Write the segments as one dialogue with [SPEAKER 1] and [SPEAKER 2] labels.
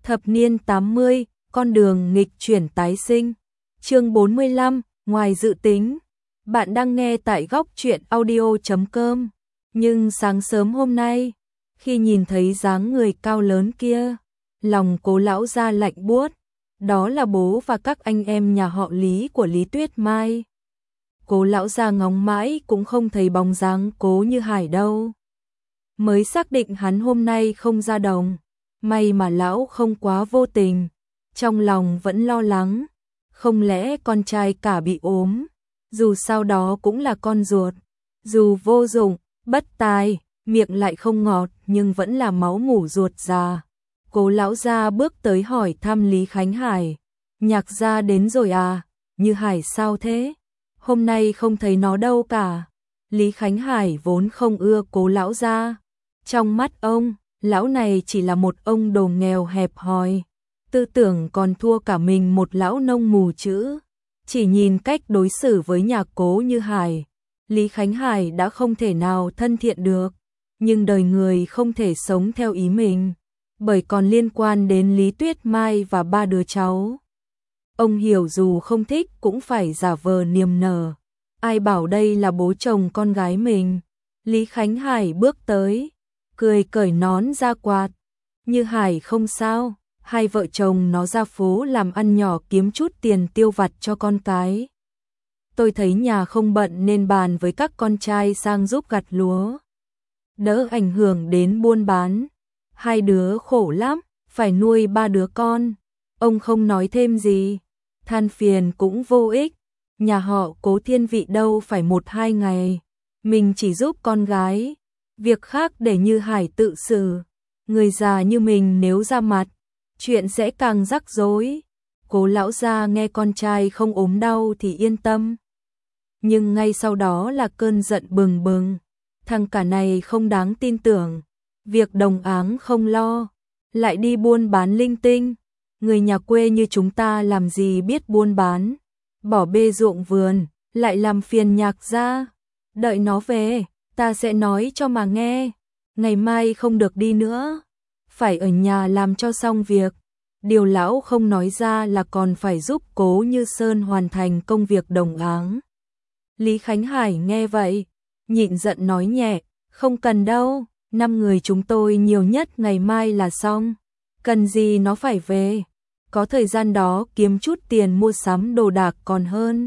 [SPEAKER 1] Thập niên 80, con đường nghịch chuyển tái sinh. Chương 45, ngoài dự tính. Bạn đang nghe tại góc truyện audio.com. Nhưng sáng sớm hôm nay, khi nhìn thấy dáng người cao lớn kia, lòng Cố lão gia lạnh buốt. Đó là bố và các anh em nhà họ Lý của Lý Tuyết Mai. Cố lão gia ngóng mãi cũng không thấy bóng dáng Cố Như Hải đâu. Mới xác định hắn hôm nay không ra đồng. May mà lão không quá vô tình, trong lòng vẫn lo lắng, không lẽ con trai cả bị ốm, dù sao đó cũng là con ruột, dù vô dụng, bất tài, miệng lại không ngọt nhưng vẫn là máu mủ ruột già. Cố lão gia bước tới hỏi thăm Lý Khánh Hải, Nhạc gia đến rồi à, Như Hải sao thế, hôm nay không thấy nó đâu cả. Lý Khánh Hải vốn không ưa Cố lão gia, trong mắt ông, lão này chỉ là một ông đồ nghèo hẹp hòi, tư tưởng còn thua cả mình một lão nông mù chữ. Chỉ nhìn cách đối xử với nhà Cố Như Hải, Lý Khánh Hải đã không thể nào thân thiện được, nhưng đời người không thể sống theo ý mình, bởi còn liên quan đến Lý Tuyết Mai và ba đứa cháu. Ông hiểu dù không thích cũng phải giả vờ niềm nở, ai bảo đây là bố chồng con gái mình. Lý Khánh Hải bước tới, cười cởi nón ra quạt. Như Hải không sao, hai vợ chồng nó ra phố làm ăn nhỏ kiếm chút tiền tiêu vặt cho con cái. Tôi thấy nhà không bận nên bàn với các con trai sang giúp gặt lúa, đỡ ảnh hưởng đến buôn bán. Hai đứa khổ lắm, phải nuôi ba đứa con. Ông không nói thêm gì, than phiền cũng vô ích. Nhà họ Cố thiên vị đâu phải 1-2 ngày, mình chỉ giúp con gái. Việc khác để Như Hải tự xử. Người già như mình nếu ra mặt, chuyện sẽ càng rắc rối. Cố lão gia nghe con trai không ốm đau thì yên tâm. Nhưng ngay sau đó là cơn giận bừng bừng. Thằng cả này không đáng tin tưởng. Việc đồng áng không lo, lại đi buôn bán linh tinh. Người nhà quê như chúng ta làm gì biết buôn bán. Bỏ bê ruộng vườn, lại làm phiền Nhạc gia. Đợi nó về, ta sẽ nói cho mà nghe. Ngày mai không được đi nữa, phải ở nhà làm cho xong việc. Điều lão không nói ra là còn phải giúp Cố Như Sơn hoàn thành công việc đồng áng. Lý Khánh Hải nghe vậy, nhịn giận nói nhẹ, không cần đâu, 5 người chúng tôi nhiều nhất ngày mai là xong. Cần gì nó phải về, có thời gian đó kiếm chút tiền mua sắm đồ đạc còn hơn.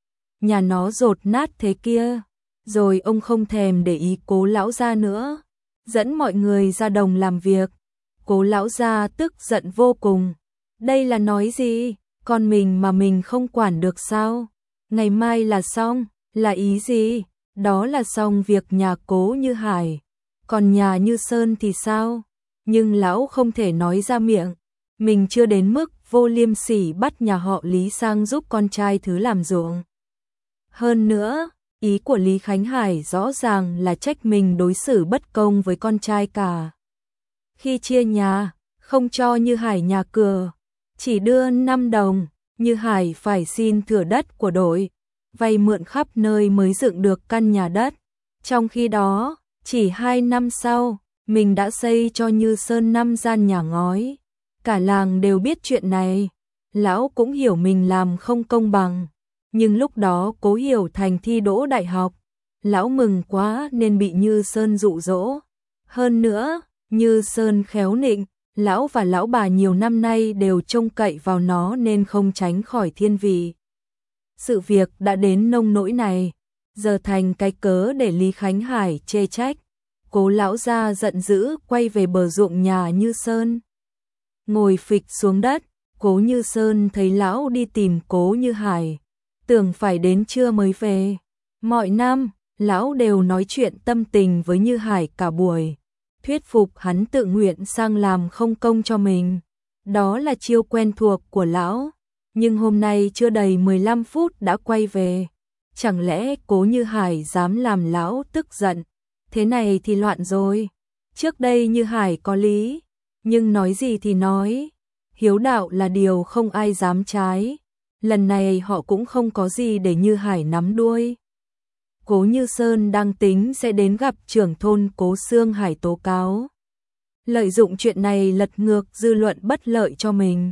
[SPEAKER 1] Nhà nó dột nát thế kia. Rồi ông không thèm để ý Cố lão gia nữa, dẫn mọi người ra đồng làm việc. Cố lão gia tức giận vô cùng. Đây là nói gì? Con mình mà mình không quản được sao? Ngày mai là xong, là ý gì? Đó là xong việc nhà Cố Như Hải. Còn nhà Như Sơn thì sao? Nhưng lão không thể nói ra miệng. Mình chưa đến mức vô liêm sỉ bắt nhà họ Lý sang giúp con trai thứ làm ruộng. Hơn nữa, ý của Lý Khánh Hải rõ ràng là trách mình đối xử bất công với con trai cả. Khi chia nhà, không cho Như Hải nhà cửa, chỉ đưa 5 đồng, Như Hải phải xin thửa đất của đội, vay mượn khắp nơi mới dựng được căn nhà đất. Trong khi đó, chỉ 2 năm sau, mình đã xây cho Như Sơn 5 gian nhà ngói. Cả làng đều biết chuyện này, lão cũng hiểu mình làm không công bằng. Nhưng lúc đó Cố Hiểu Thành thi đỗ đại học, lão mừng quá nên bị Như Sơn dụ dỗ. Hơn nữa, Như Sơn khéo nịnh, lão và lão bà nhiều năm nay đều trông cậy vào nó nên không tránh khỏi thiên vị. Sự việc đã đến nông nỗi này, giờ thành cái cớ để Lý Khánh Hải chê trách. Cố lão gia giận dữ quay về bờ ruộng nhà Như Sơn. Ngồi phịch xuống đất, Cố Như Sơn thấy lão đi tìm Cố Như Hải, tưởng phải đến trưa mới về. Mọi năm, lão đều nói chuyện tâm tình với Như Hải cả buổi, thuyết phục hắn tự nguyện sang làm không công cho mình. Đó là chiêu quen thuộc của lão. Nhưng hôm nay chưa đầy 15 phút đã quay về. Chẳng lẽ Cố Như Hải dám làm lão tức giận? Thế này thì loạn rồi. Trước đây Như Hải có lý, nhưng nói gì thì nói, hiếu đạo là điều không ai dám trái. Lần này họ cũng không có gì để Như Hải nắm đuôi. Cố Như Sơn đang tính sẽ đến gặp trưởng thôn Cố Xương Hải tố cáo. lợi dụng chuyện này lật ngược dư luận bất lợi cho mình.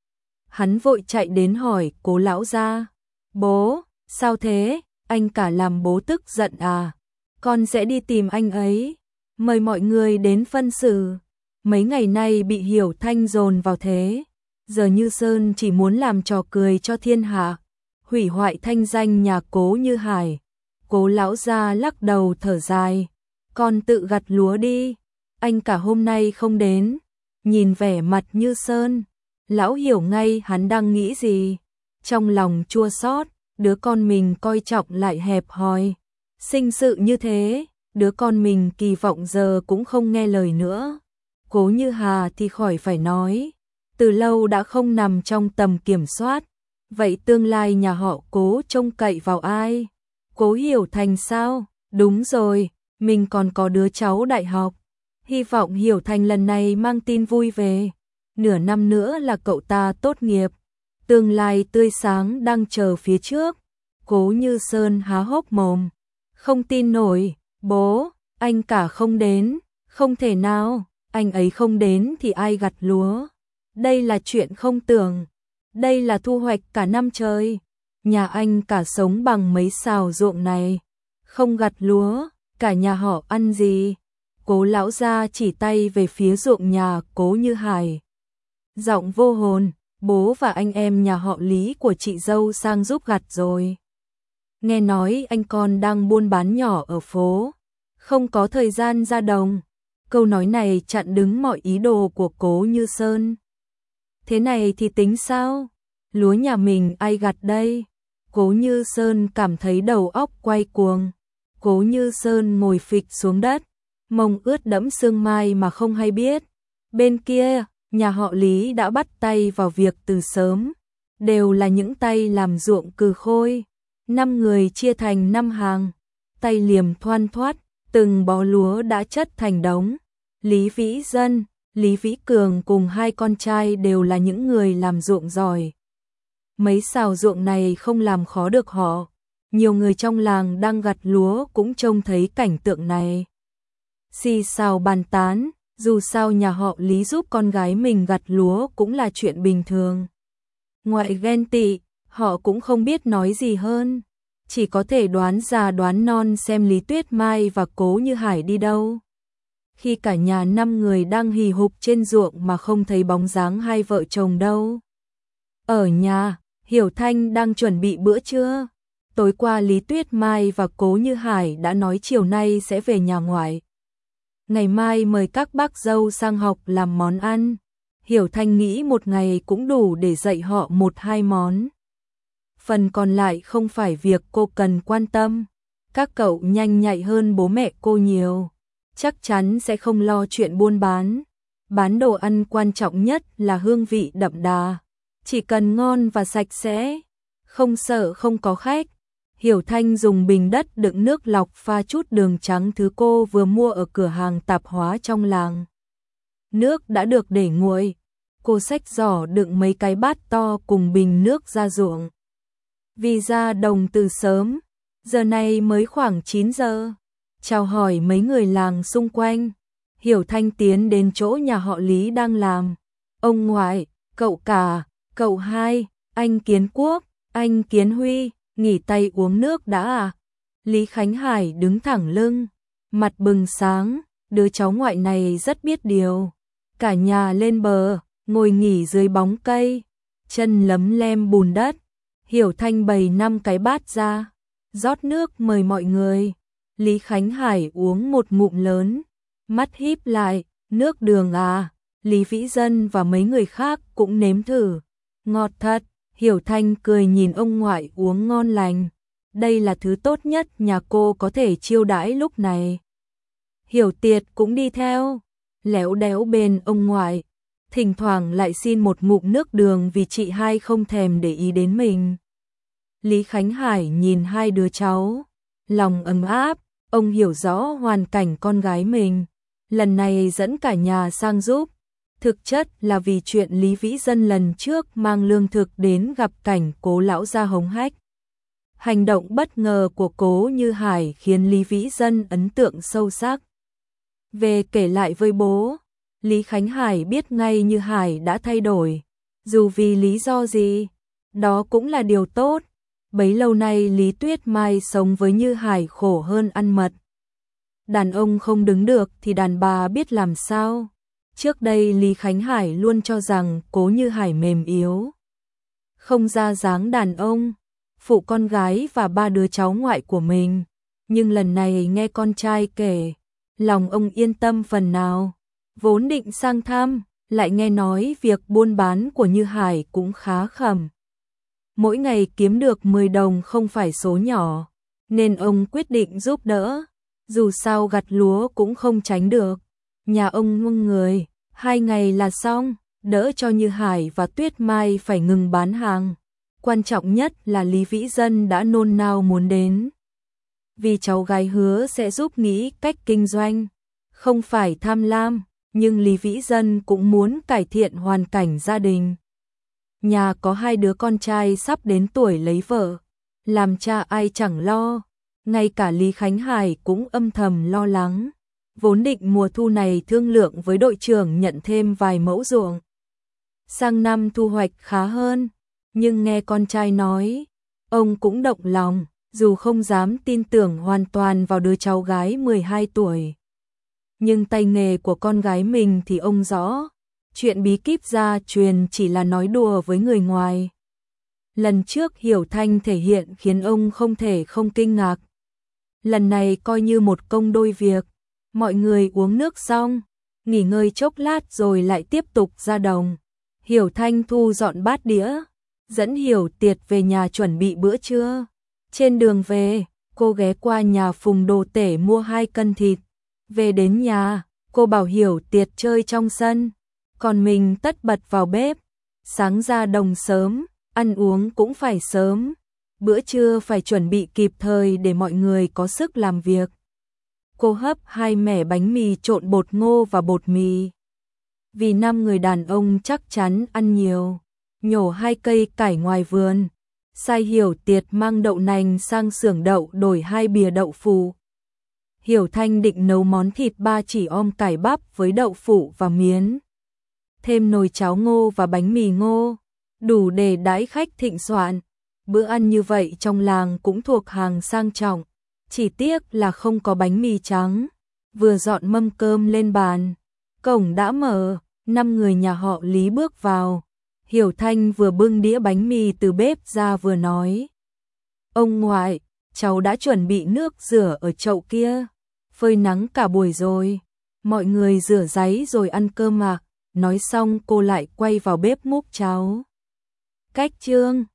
[SPEAKER 1] Hắn vội chạy đến hỏi Cố lão gia, bố, sao thế, anh cả làm bố tức giận à? Con sẽ đi tìm anh ấy, mời mọi người đến phân xử. Mấy ngày nay bị Hiểu Thanh dồn vào thế, giờ Như Sơn chỉ muốn làm trò cười cho thiên hạ, hủy hoại thanh danh nhà Cố Như Hải. Cố lão gia lắc đầu thở dài, con tự gặt lúa đi, anh cả hôm nay không đến. Nhìn vẻ mặt Như Sơn, lão hiểu ngay hắn đang nghĩ gì, trong lòng chua xót, đứa con mình coi trọng lại hẹp hòi, sinh sự như thế, đứa con mình kỳ vọng giờ cũng không nghe lời nữa. Cố Như Hà thì khỏi phải nói, từ lâu đã không nằm trong tầm kiểm soát, vậy tương lai nhà họ Cố trông cậy vào ai? Cố Hiểu Thành sao? Đúng rồi, mình còn có đứa cháu đại học, hy vọng Hiểu Thành lần này mang tin vui về. Nửa năm nữa là cậu ta tốt nghiệp, tương lai tươi sáng đang chờ phía trước. Cố Như Sơn há hốc mồm, không tin nổi, bố, anh cả không đến, không thể nào, anh ấy không đến thì ai gặt lúa? Đây là chuyện không tưởng, đây là thu hoạch cả năm trời. Nhà anh cả sống bằng mấy xào ruộng này, không gặt lúa, cả nhà họ ăn gì? Cố lão gia chỉ tay về phía ruộng nhà Cố Như Hải. Giọng vô hồn, bố và anh em nhà họ Lý của chị dâu sang giúp gặt rồi. Nghe nói anh con đang buôn bán nhỏ ở phố, không có thời gian ra đồng. Câu nói này chặn đứng mọi ý đồ của Cố Như Sơn. Thế này thì tính sao? Lúa nhà mình ai gặt đây? Cố Như Sơn cảm thấy đầu óc quay cuồng. Cố Như Sơn ngồi phịch xuống đất, mông ướt đẫm sương mai mà không hay biết. Bên kia, nhà họ Lý đã bắt tay vào việc từ sớm, đều là những tay làm ruộng cừ khôi. 5 người chia thành 5 hàng, tay liềm thoăn thoắt, từng bó lúa đã chất thành đống. Lý Vĩ Dân, Lý Vĩ Cường cùng 2 con trai đều là những người làm ruộng giỏi. Mấy xào ruộng này không làm khó được họ. Nhiều người trong làng đang gặt lúa cũng trông thấy cảnh tượng này. Xì xào bàn tán, dù sao nhà họ Lý giúp con gái mình gặt lúa cũng là chuyện bình thường. Ngoại ghen tị, họ cũng không biết nói gì hơn, chỉ có thể đoán già đoán non xem Lý Tuyết Mai và Cố Như Hải đi đâu. Khi cả nhà 5 người đang hì hục trên ruộng mà không thấy bóng dáng hai vợ chồng đâu. Ở nhà, Hiểu Thanh đang chuẩn bị bữa trưa. Tối qua Lý Tuyết Mai và Cố Như Hải đã nói chiều nay sẽ về nhà ngoại. Ngày mai mời các bác dâu sang học làm món ăn. Hiểu Thanh nghĩ một ngày cũng đủ để dạy họ 1-2 món. Phần còn lại không phải việc cô cần quan tâm. Các cậu nhanh nhạy hơn bố mẹ cô nhiều, chắc chắn sẽ không lo chuyện buôn bán. Bán đồ ăn quan trọng nhất là hương vị đậm đà, chỉ cần ngon và sạch sẽ, không sợ không có khách. Hiểu Thanh dùng bình đất đựng nước lọc pha chút đường trắng thứ cô vừa mua ở cửa hàng tạp hóa trong làng. Nước đã được để nguội, cô xách giỏ đựng mấy cái bát to cùng bình nước ra ruộng. Vì ra đồng từ sớm, giờ này mới khoảng 9 giờ. Chào hỏi mấy người làng xung quanh, Hiểu Thanh tiến đến chỗ nhà họ Lý đang làm. Ông ngoại, cậu cả, cậu hai, anh Kiến Quốc, anh Kiến Huy, nghỉ tay uống nước đã à? Lý Khánh Hải đứng thẳng lưng, mặt bừng sáng, đứa cháu ngoại này rất biết điều. Cả nhà lên bờ, ngồi nghỉ dưới bóng cây, chân lấm lem bùn đất. Hiểu Thanh bày 5 cái bát ra, rót nước mời mọi người. Lý Khánh Hải uống một ngụm lớn, mắt híp lại, nước đường à? Lý Vĩ Dân và mấy người khác cũng nếm thử. Ngọt thật. Hiểu Thanh cười nhìn ông ngoại uống ngon lành. Đây là thứ tốt nhất nhà cô có thể chiêu đãi lúc này. Hiểu Tiệt cũng đi theo, léo đéo bên ông ngoại, thỉnh thoảng lại xin một ngụm nước đường vì chị hai không thèm để ý đến mình. Lý Khánh Hải nhìn hai đứa cháu, lòng ấm áp, ông hiểu rõ hoàn cảnh con gái mình. Lần này dẫn cả nhà sang giúp, thực chất là vì chuyện Lý Vĩ Dân lần trước mang lương thực đến gặp cảnh Cố lão gia hống hách. Hành động bất ngờ của Cố Như Hải khiến Lý Vĩ Dân ấn tượng sâu sắc. Về kể lại với bố, Lý Khánh Hải biết ngay Như Hải đã thay đổi, dù vì lý do gì, đó cũng là điều tốt. Bấy lâu nay Lý Tuyết Mai sống với Như Hải khổ hơn ăn mật. Đàn ông không đứng được thì đàn bà biết làm sao. Trước đây Lý Khánh Hải luôn cho rằng Cố Như Hải mềm yếu, không ra dáng đàn ông, phụ con gái và 3 đứa cháu ngoại của mình. Nhưng lần này nghe con trai kể, lòng ông yên tâm phần nào. Vốn định sang thăm, lại nghe nói việc buôn bán của Như Hải cũng khá khẩm. Mỗi ngày kiếm được 10 đồng không phải số nhỏ, nên ông quyết định giúp đỡ. Dù sao gặt lúa cũng không tránh được. Nhà ông ngưng người, 2 ngày là xong, đỡ cho Như Hải và Tuyết Mai phải ngừng bán hàng. Quan trọng nhất là Lý Vĩ Dân đã nôn nao muốn đến. Vì cháu gái hứa sẽ giúp nghĩ cách kinh doanh, không phải tham lam, nhưng Lý Vĩ Dân cũng muốn cải thiện hoàn cảnh gia đình. Nhà có 2 đứa con trai sắp đến tuổi lấy vợ, làm cha ai chẳng lo, ngay cả Lý Khánh Hải cũng âm thầm lo lắng. Vốn định mùa thu này thương lượng với đội trưởng nhận thêm vài mẫu ruộng, sang năm thu hoạch khá hơn, nhưng nghe con trai nói, ông cũng động lòng, dù không dám tin tưởng hoàn toàn vào đứa cháu gái 12 tuổi. Nhưng tay nghề của con gái mình thì ông rõ, chuyện bí kíp gia truyền chỉ là nói đùa với người ngoài. Lần trước Hiểu Thanh thể hiện khiến ông không thể không kinh ngạc. Lần này coi như một công đôi việc. Mọi người uống nước xong, nghỉ ngơi chốc lát rồi lại tiếp tục ra đồng. Hiểu Thanh thu dọn bát đĩa, dẫn Hiểu Tiệt về nhà chuẩn bị bữa trưa. Trên đường về, cô ghé qua nhà Phùng Đồ Tể mua 2 cân thịt. Về đến nhà, cô bảo Hiểu Tiệt chơi trong sân, còn mình tất bật vào bếp. Sáng ra đồng sớm, ăn uống cũng phải sớm. Bữa trưa phải chuẩn bị kịp thời để mọi người có sức làm việc. Cô hấp 2 mẻ bánh mì trộn bột ngô và bột mì. Vì 5 người đàn ông chắc chắn ăn nhiều, nhổ 2 cây cải ngoài vườn. Sai Hiểu Tiệt mang đậu nành sang xưởng đậu đổi 2 bìa đậu phụ. Hiểu Thanh định nấu món thịt ba chỉ om cải bắp với đậu phụ và miến. Thêm nồi cháo ngô và bánh mì ngô, đủ để đãi khách thịnh soạn. Bữa ăn như vậy trong làng cũng thuộc hàng sang trọng. Chỉ tiếc là không có bánh mì trắng. Vừa dọn mâm cơm lên bàn, cổng đã mở, 5 người nhà họ Lý bước vào. Hiểu Thanh vừa bưng đĩa bánh mì từ bếp ra vừa nói: "Ông ngoại, cháu đã chuẩn bị nước rửa ở chậu kia, phơi nắng cả buổi rồi, mọi người rửa ráy rồi ăn cơm ạ." Nói xong cô lại quay vào bếp múc cháo. Cách chương